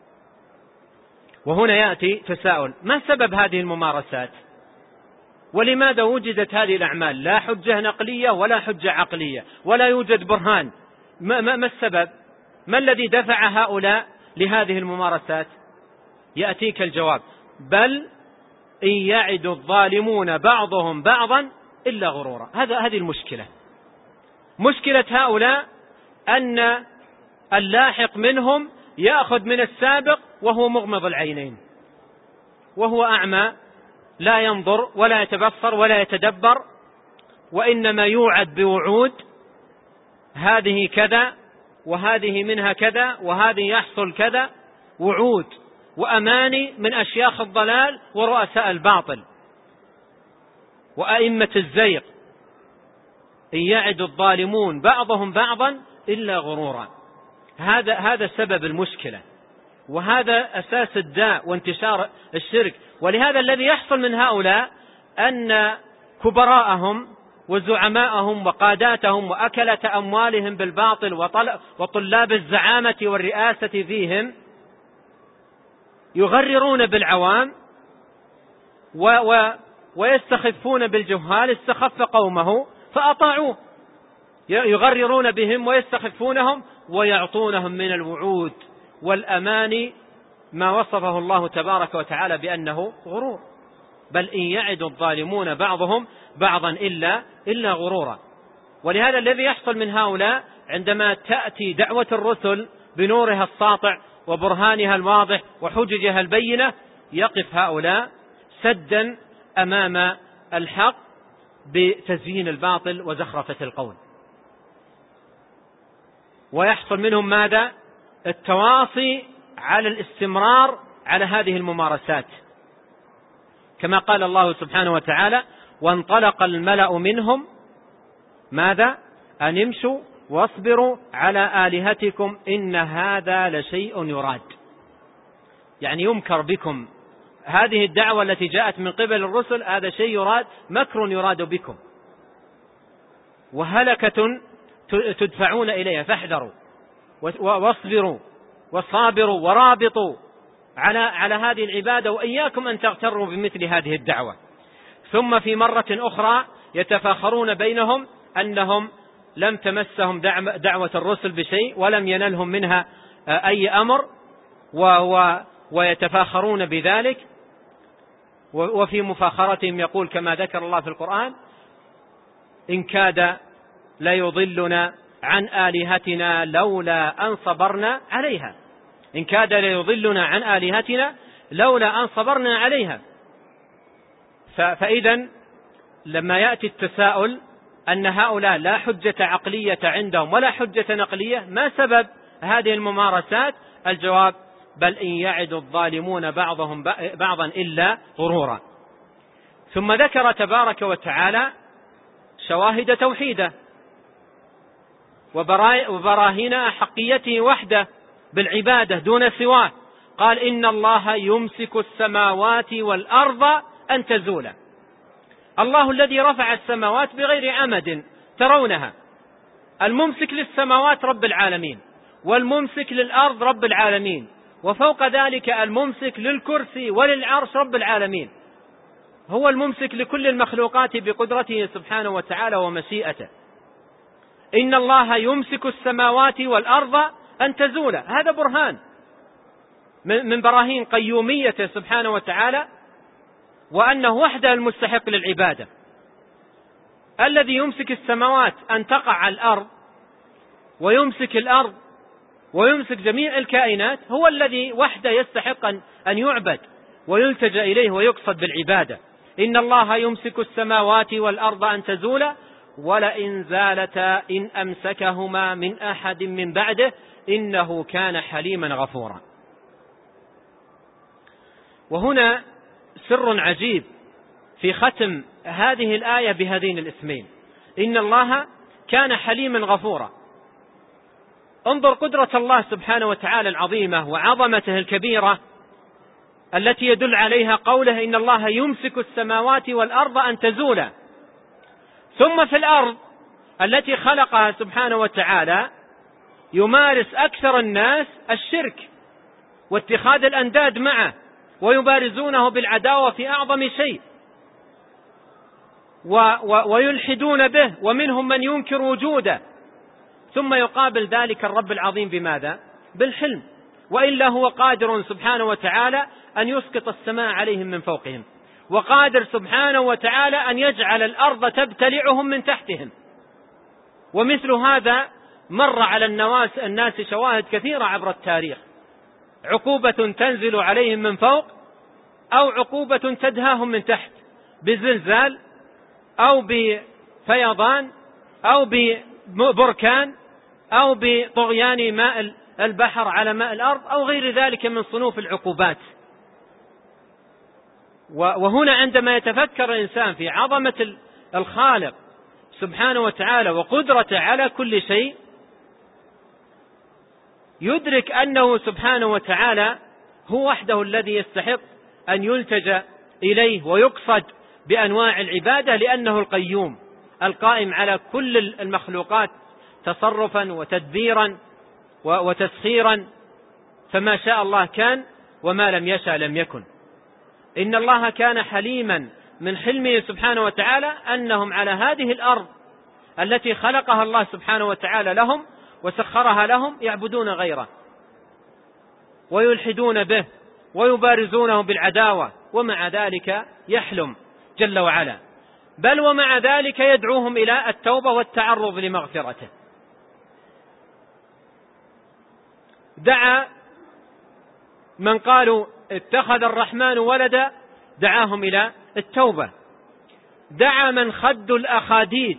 وهنا يأتي تساؤل ما سبب هذه الممارسات؟ ولماذا وجدت هذه الأعمال لا حجة نقلية ولا حجة عقلية ولا يوجد برهان؟ ما, ما, ما السبب؟ ما الذي دفع هؤلاء لهذه الممارسات؟ يأتيك الجواب بل إن يعد الظالمون بعضهم بعضا إلا غرورا. هذا هذه المشكلة. مشكلة هؤلاء أن اللاحق منهم يأخذ من السابق وهو مغمض العينين، وهو أعمى لا ينظر ولا يتبصر ولا يتدبر، وإنما يوعد بوعود هذه كذا وهذه منها كذا وهذه يحصل كذا، وعود وأماني من أشياخ الضلال ورؤساء الباطل وأئمة الزيغ. إن يعد الظالمون بعضهم بعضا إلا غرورا. هذا هذا سبب المشكلة، وهذا أساس الداء وانتشار الشرك. ولهذا الذي يحصل من هؤلاء أن كبراءهم وزعماءهم وقاداتهم وأكلة أموالهم بالباطل وطلاب الزعامة والرئاسة فيهم يغررون بالعوام و و ويستخفون بالجهال، استخف قومه فأطاعوه. يغررون بهم ويستخفونهم ويعطونهم من الوعود والأماني ما وصفه الله تبارك وتعالى بأنه غرور. بل إن يعد الظالمون بعضهم بعضا إلا, إلا غرورا. ولهذا الذي يحصل من هؤلاء عندما تأتي دعوة الرسل بنورها الساطع وبرهانها الواضح وحججها البينة يقف هؤلاء سدا أمام الحق بتزيين الباطل وزخرفة القول، ويحصل منهم ماذا؟ التواصي على الاستمرار على هذه الممارسات، كما قال الله سبحانه وتعالى وانطلق الملأ منهم ماذا؟ أن امشوا واصبروا على آلهتكم إن هذا لشيء يراد. يعني يمكر بكم هذه الدعوة التي جاءت من قبل الرسل، هذا شيء يراد، مكر يراد بكم وهلكة تدفعون إليها، فاحذروا واصبروا وصابروا ورابطوا على على هذه العبادة، وإياكم أن تغتروا بمثل هذه الدعوة. ثم في مرة أخرى يتفاخرون بينهم أنهم لم تمسهم دعوة الرسل بشيء ولم ينلهم منها أي أمر، وهو ويتفاخرون بذلك. وفي مفاخرتهم يقول كما ذكر الله في القرآن إن كاد ليضلنا عن آلهتنا لولا أن صبرنا عليها. إن كاد ليضلنا عن آلهتنا لولا أن صبرنا عليها. فإذا لما يأتي التساؤل أن هؤلاء لا حجة عقلية عندهم ولا حجة نقلية، ما سبب هذه الممارسات؟ الجواب بل إن يعد الظالمون بعضهم بعضا إلا غرورا. ثم ذكر تبارك وتعالى شواهد توحيده وبراهين أحقيته وحده بالعبادة دون سواه. قال إن الله يمسك السماوات والأرض أن تزولا. الله الذي رفع السماوات بغير عمد ترونها، الممسك للسماوات رب العالمين، والممسك للأرض رب العالمين، وفوق ذلك الممسك للكرسي وللعرش رب العالمين. هو الممسك لكل المخلوقات بقدرته سبحانه وتعالى ومشيئته. إن الله يمسك السماوات والأرض أن تزولا، هذا برهان من براهين قيوميته سبحانه وتعالى، وأنه وحده المستحق للعبادة. الذي يمسك السماوات أن تقع على الأرض، ويمسك الأرض، ويمسك جميع الكائنات، هو الذي وحده يستحق أن يعبد ويلتجأ إليه ويقصد بالعبادة. إن الله يمسك السماوات والأرض أن تزولا ولئن زالتا إن أمسكهما من أحد من بعده إنه كان حليما غفورا. وهنا سر عجيب في ختم هذه الآية بهذين الاسمين، إن الله كان حليما غفورا. انظر قدرة الله سبحانه وتعالى العظيمة وعظمته الكبيرة التي يدل عليها قوله إن الله يمسك السماوات والأرض أن تزولا. ثم في الأرض التي خلقها سبحانه وتعالى يمارس أكثر الناس الشرك واتخاذ الأنداد معه، ويبارزونه بالعداوة في أعظم شيء، و و ويلحدون به، ومنهم من ينكر وجوده. ثم يقابل ذلك الرب العظيم بماذا؟ بالحلم. وإلا هو قادر سبحانه وتعالى أن يسقط السماء عليهم من فوقهم، وقادر سبحانه وتعالى أن يجعل الأرض تبتلعهم من تحتهم. ومثل هذا مر على الناس شواهد كثيرة عبر التاريخ، عقوبة تنزل عليهم من فوق، أو عقوبة تدهاهم من تحت بزلزال، أو بفيضان، أو ببركان، أو بطغيان ماء البحر على ماء الأرض، أو غير ذلك من صنوف العقوبات. وهنا عندما يتفكر الإنسان في عظمة الخالق سبحانه وتعالى وقدرته على كل شيء، يدرك أنه سبحانه وتعالى هو وحده الذي يستحق أن يلتجأ إليه ويقصد بأنواع العبادة، لأنه القيوم القائم على كل المخلوقات تصرفا وتدبيرا وتسخيرا، فما شاء الله كان وما لم يشاء لم يكن. إن الله كان حليما، من حلمه سبحانه وتعالى أنهم على هذه الأرض التي خلقها الله سبحانه وتعالى لهم وسخرها لهم يعبدون غيره ويلحدون به ويبارزونه بالعداوة، ومع ذلك يحلم جل وعلا، بل ومع ذلك يدعوهم إلى التوبة والتعرض لمغفرته. دعا من قالوا اتخذ الرحمن ولدا، دعاهم إلى التوبة. دعا من خدوا الأخاديد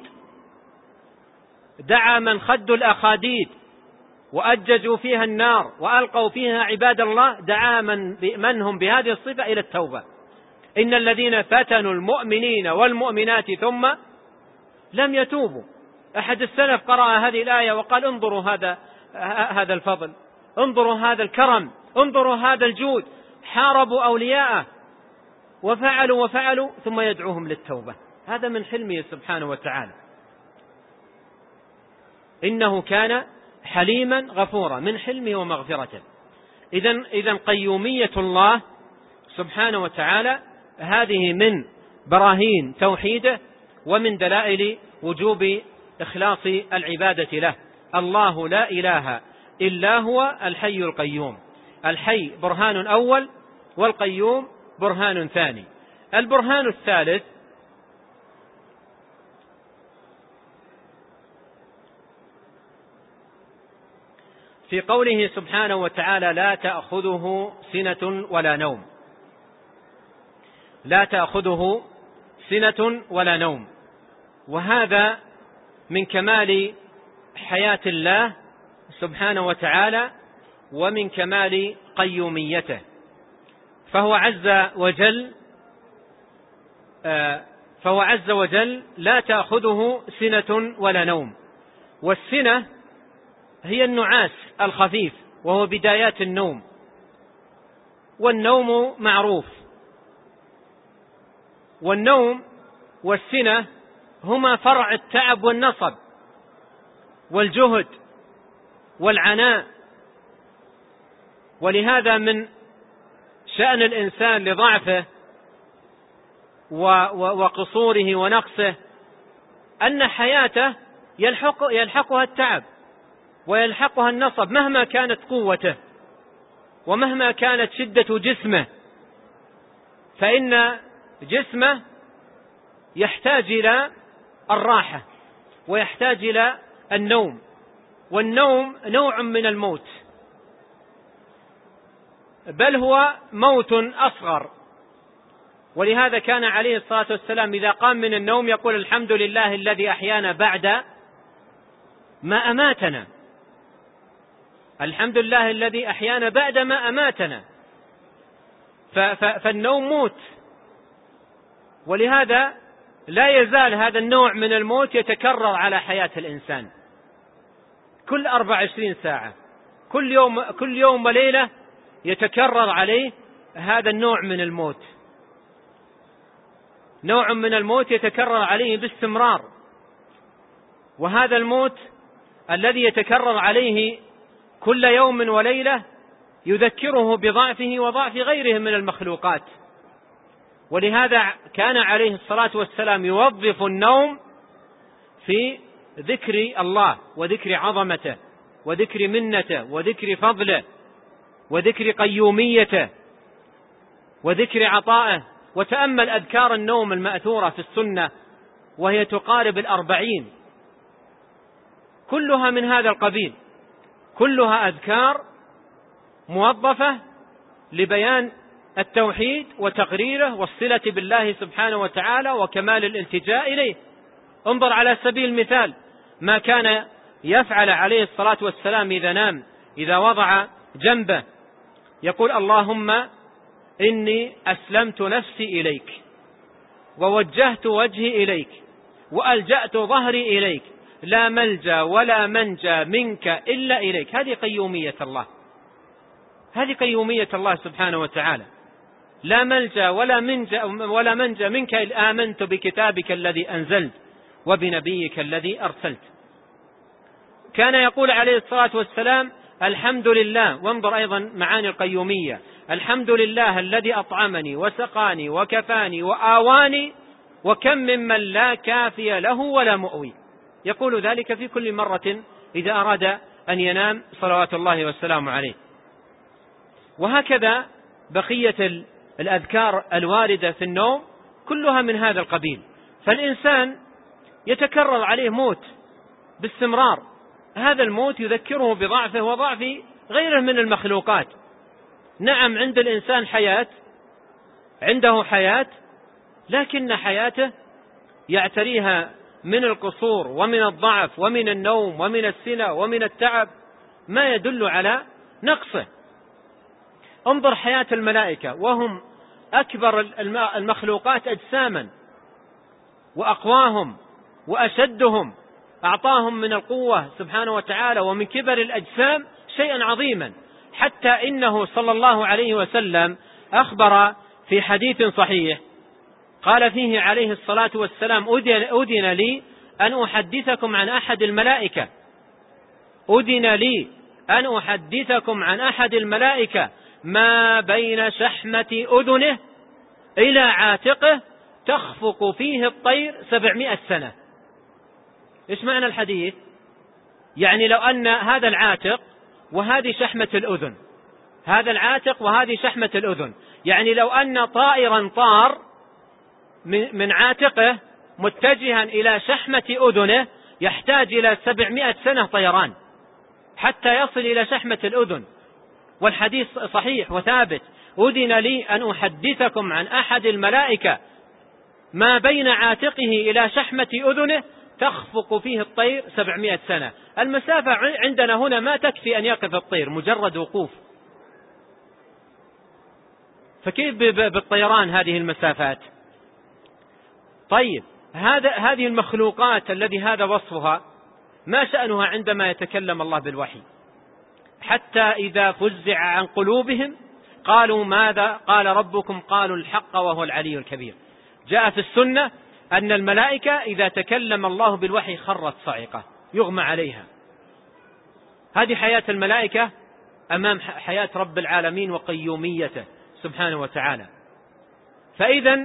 دعا من خدوا الأخاديد وأججوا فيها النار وألقوا فيها عباد الله، دعا من من هم بهذه الصفة إلى التوبة. إن الذين فتنوا المؤمنين والمؤمنات ثم لم يتوبوا. أحد السلف قرأ هذه الآية وقال انظروا هذا هذا الفضل، انظروا هذا الكرم، انظروا هذا الجود، حاربوا أولياءه وفعلوا وفعلوا ثم يدعوهم للتوبة. هذا من حلمه سبحانه وتعالى. إنه كان حليما غفورا، من حلمه ومغفرته. إذن إذن قيومية الله سبحانه وتعالى هذه من براهين توحيده ومن دلائل وجوب إخلاص العبادة له. الله لا إله إلا هو الحي القيوم. الحي برهان أول، والقيوم برهان ثاني. البرهان الثالث في قوله سبحانه وتعالى لا تأخذه سنة ولا نوم. لا تأخذه سنة ولا نوم، وهذا من كمال حياة الله سبحانه وتعالى ومن كمال قيوميته، فهو عز وجل فهو عز وجل لا تأخذه سنة ولا نوم. والسنة هي النعاس الخفيف وهو بدايات النوم، والنوم معروف. والنوم والسنة هما فرع التعب والنصب والجهد والعناء. ولهذا من شأن الإنسان لضعفه وقصوره ونقصه أن حياته يلحق يلحقها التعب ويلحقها النصب مهما كانت قوته ومهما كانت شدة جسمه، فإن جسمه يحتاج إلى الراحة ويحتاج إلى النوم، والنوم نوع من الموت، بل هو موت أصغر. ولهذا كان عليه الصلاة والسلام إذا قام من النوم يقول الحمد لله الذي أحيانا بعد ما أماتنا، الحمد لله الذي أحيانا بعد ما أماتنا. فالنوم موت، ولهذا لا يزال هذا النوع من الموت يتكرر على حياة الإنسان كل أربع وعشرين ساعة، كل يوم كل يوم وليلة يتكرر عليه هذا النوع من الموت، نوع من الموت يتكرر عليه باستمرار. وهذا الموت الذي يتكرر عليه كل يوم وليلة يذكره بضعفه وضعف غيره من المخلوقات. ولهذا كان عليه الصلاة والسلام يوظف النوم في ذكر الله وذكر عظمته وذكر منته وذكر فضله وذكر قيوميته وذكر عطائه. وتأمل أذكار النوم المأثورة في السنة وهي تقارب الأربعين، كلها من هذا القبيل، كلها أذكار موظفة لبيان التوحيد وتقريره والصلة بالله سبحانه وتعالى وكمال الالتجاء إليه. انظر على سبيل المثال ما كان يفعل عليه الصلاة والسلام إذا نام، إذا وضع جنبه يقول اللهم إني أسلمت نفسي إليك ووجهت وجهي إليك وألجأت ظهري إليك لا ملجأ ولا منجى منك إلا إليك. هذه قيومية الله، هذه قيومية الله سبحانه وتعالى. لا ملجأ ولا منجى ولا منجى منك إلا آمنت بكتابك الذي أنزلت وبنبيك الذي أرسلت. كان يقول عليه الصلاة والسلام الحمد لله، وانظر أيضا معاني القيومية، الحمد لله الذي أطعمني وسقاني وكفاني وآواني وكم ممن لا كافي له ولا مؤوي. يقول ذلك في كل مرة إذا أراد أن ينام صلوات الله والسلام عليه. وهكذا بقية الأذكار الواردة في النوم كلها من هذا القبيل. فالإنسان يتكرر عليه موت باستمرار، هذا الموت يذكره بضعفه وضعف غيره من المخلوقات. نعم عند الإنسان حياة، عنده حياة، لكن حياته يعتريها من القصور ومن الضعف ومن النوم ومن السنة ومن التعب ما يدل على نقصه. انظر حياة الملائكة وهم أكبر المخلوقات أجساما وأقواهم وأشدهم، أعطاهم من القوة سبحانه وتعالى ومن كبر الأجسام شيئا عظيما، حتى إنه صلى الله عليه وسلم أخبر في حديث صحيح قال فيه عليه الصلاة والسلام أذن لي أن أحدثكم عن أحد الملائكة، أذن لي أن أحدثكم عن أحد الملائكة ما بين شحمة أذنه إلى عاتقه تخفق فيه الطير سبعمائة سنة. إيش معنى الحديث؟ يعني لو أن هذا العاتق وهذه شحمة الأذن، هذا العاتق وهذه شحمة الأذن، يعني لو أن طائرا طار من عاتقه متجها إلى شحمة أذنه يحتاج إلى سبعمائة سنة طيران حتى يصل إلى شحمة الأذن. والحديث صحيح وثابت، أذن لي أن أحدثكم عن أحد الملائكة ما بين عاتقه إلى شحمة أذنه تخفق فيه الطير سبعمائة سنة. المسافة عندنا هنا ما تكفي أن يقف الطير، مجرد وقوف فكيف بالطيران هذه المسافات؟ طيب هذا هذه المخلوقات الذي هذا وصفها، ما شأنها عندما يتكلم الله بالوحي؟ حتى إذا فزع عن قلوبهم قالوا ماذا قال ربكم؟ قالوا الحق وهو العلي الكبير. جاء في السنة أن الملائكة إذا تكلم الله بالوحي خرت صاعقة يغمى عليها. هذه حياة الملائكة أمام حياة رب العالمين وقيوميته سبحانه وتعالى. فإذا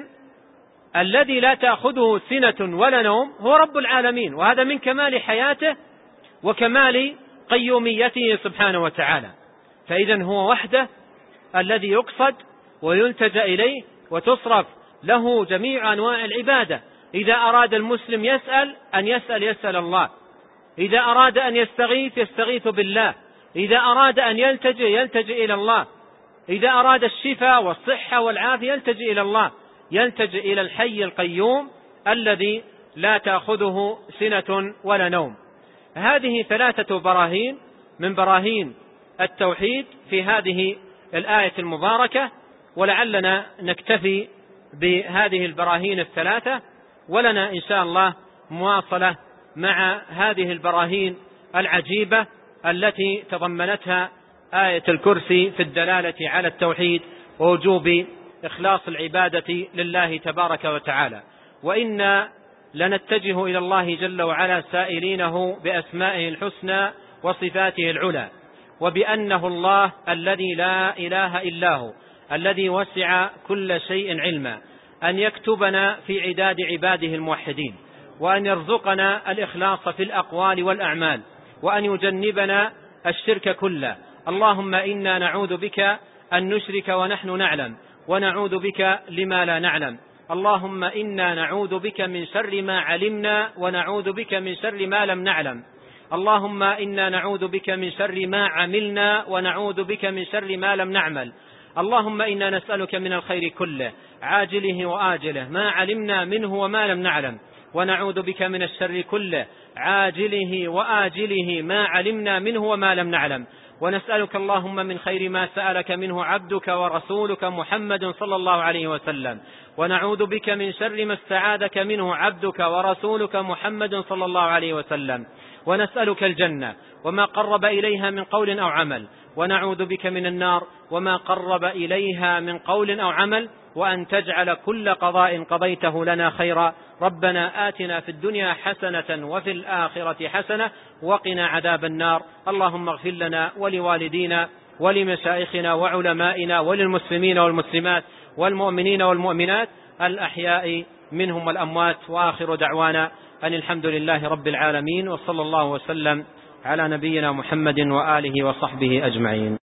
الذي لا تأخذه سنة ولا نوم هو رب العالمين، وهذا من كمال حياته وكمال قيوميته سبحانه وتعالى. فإذا هو وحده الذي يقصد ويلتجأ إليه وتصرف له جميع أنواع العبادة. إذا أراد المسلم يسأل أن يسأل يسأل الله، إذا أراد أن يستغيث يستغيث بالله، إذا أراد أن يلتجئ يلتجئ إلى الله، إذا أراد الشفاء والصحة والعافية يلتجئ إلى الله، يلتجئ إلى الحي القيوم الذي لا تأخذه سنة ولا نوم. هذه ثلاثة براهين من براهين التوحيد في هذه الآية المباركة، ولعلنا نكتفي بهذه البراهين الثلاثة، ولنا إن شاء الله مواصلة مع هذه البراهين العجيبة التي تضمنتها آية الكرسي في الدلالة على التوحيد ووجوب إخلاص العبادة لله تبارك وتعالى. وإنا لنتجه إلى الله جل وعلا سائلينه بأسمائه الحسنى وصفاته العلى، وبأنه الله الذي لا إله إلا هو الذي وسع كل شيء علما، أن يكتبنا في عداد عباده الموحدين، وأن يرزقنا الإخلاص في الأقوال والأعمال، وأن يجنبنا الشرك كله. اللهم إنا نعوذ بك أن نشرك ونحن نعلم، ونعوذ بك لما لا نعلم. اللهم إنا نعوذ بك من شر ما علمنا، ونعوذ بك من شر ما لم نعلم. اللهم إنا نعوذ بك من شر ما عملنا، ونعوذ بك من شر ما لم نعمل. اللهم إنا نسألك من الخير كله عاجله وآجله ما علمنا منه وما لم نعلم، ونعوذ بك من الشر كله عاجله وآجله ما علمنا منه وما لم نعلم. ونسألك اللهم من خير ما سألك منه عبدك ورسولك محمد صلى الله عليه وسلم، ونعوذ بك من شر ما استعاذك منه عبدك ورسولك محمد صلى الله عليه وسلم. ونسألك الجنة وما قرب إليها من قول أو عمل، ونعوذ بك من النار وما قرب إليها من قول أو عمل، وأن تجعل كل قضاء قضيته لنا خيرا. ربنا آتنا في الدنيا حسنة وفي الآخرة حسنة وقنا عذاب النار. اللهم اغفر لنا ولوالدينا ولمشايخنا وعلمائنا وللمسلمين والمسلمات والمؤمنين والمؤمنات الأحياء منهم والأموات. وآخر دعوانا أن الحمد لله رب العالمين، وصلى الله وسلم على نبينا محمد وآله وصحبه أجمعين.